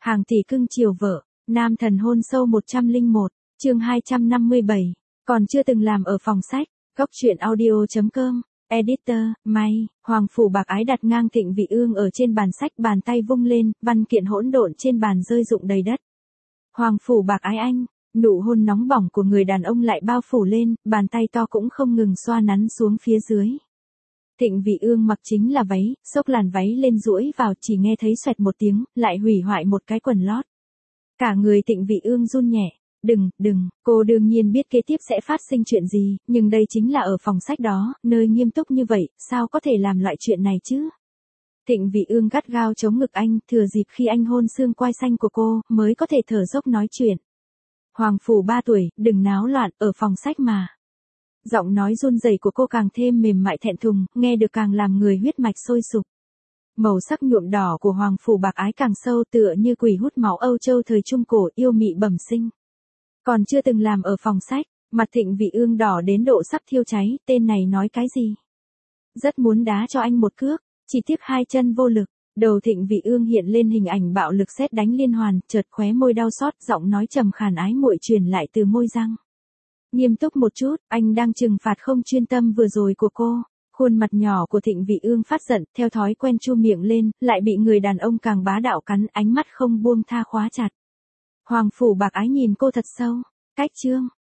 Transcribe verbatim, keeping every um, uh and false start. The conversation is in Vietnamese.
Hàng tỷ cưng chiều vợ, nam thần hôn sâu một trăm lẻ một, chương hai trăm năm mươi bảy, còn chưa từng làm ở phòng sách, góc truyện audio.com, editor, May, Hoàng Phủ Bạc Ái đặt ngang Thịnh Vị Ương ở trên bàn sách, bàn tay vung lên, văn kiện hỗn độn trên bàn rơi rụng đầy đất. Hoàng Phủ Bạc Ái anh, nụ hôn nóng bỏng của người đàn ông lại bao phủ lên, bàn tay to cũng không ngừng xoa nắn xuống phía dưới. Thịnh Vị Ương mặc chính là váy, xốc làn váy lên duỗi vào, chỉ nghe thấy xoẹt một tiếng, lại hủy hoại một cái quần lót. Cả người Thịnh Vị Ương run nhẹ. Đừng, đừng, cô đương nhiên biết kế tiếp sẽ phát sinh chuyện gì, nhưng đây chính là ở phòng sách đó, nơi nghiêm túc như vậy, sao có thể làm loại chuyện này chứ? Thịnh Vị Ương gắt gao chống ngực anh, thừa dịp khi anh hôn xương quai xanh của cô, mới có thể thở dốc nói chuyện. Hoàng Phủ ba tuổi, đừng náo loạn, ở phòng sách mà. Giọng nói run rẩy của cô càng thêm mềm mại thẹn thùng, nghe được càng làm người huyết mạch sôi sục. Màu sắc nhuộm đỏ của Hoàng Phủ Bạc Ái càng sâu, tựa như quỷ hút máu Âu Châu thời Trung Cổ, yêu mị bẩm sinh. Còn chưa từng làm ở phòng sách, mặt Thịnh Vị Ương đỏ đến độ sắp thiêu cháy, tên này nói cái gì? Rất muốn đá cho anh một cước, chỉ tiếc hai chân vô lực. Đầu Thịnh Vị Ương hiện lên hình ảnh bạo lực sét đánh liên hoàn, chợt khóe môi đau xót, giọng nói trầm khàn ái muội truyền lại từ môi răng. Nghiêm túc một chút, anh đang trừng phạt không chuyên tâm vừa rồi của cô. Khuôn mặt nhỏ của Thịnh Vị Ương phát giận, theo thói quen chu miệng lên, lại bị người đàn ông càng bá đạo cắn, ánh mắt không buông tha khóa chặt. Hoàng Phủ Bạc Ái nhìn cô thật sâu. Cách chương,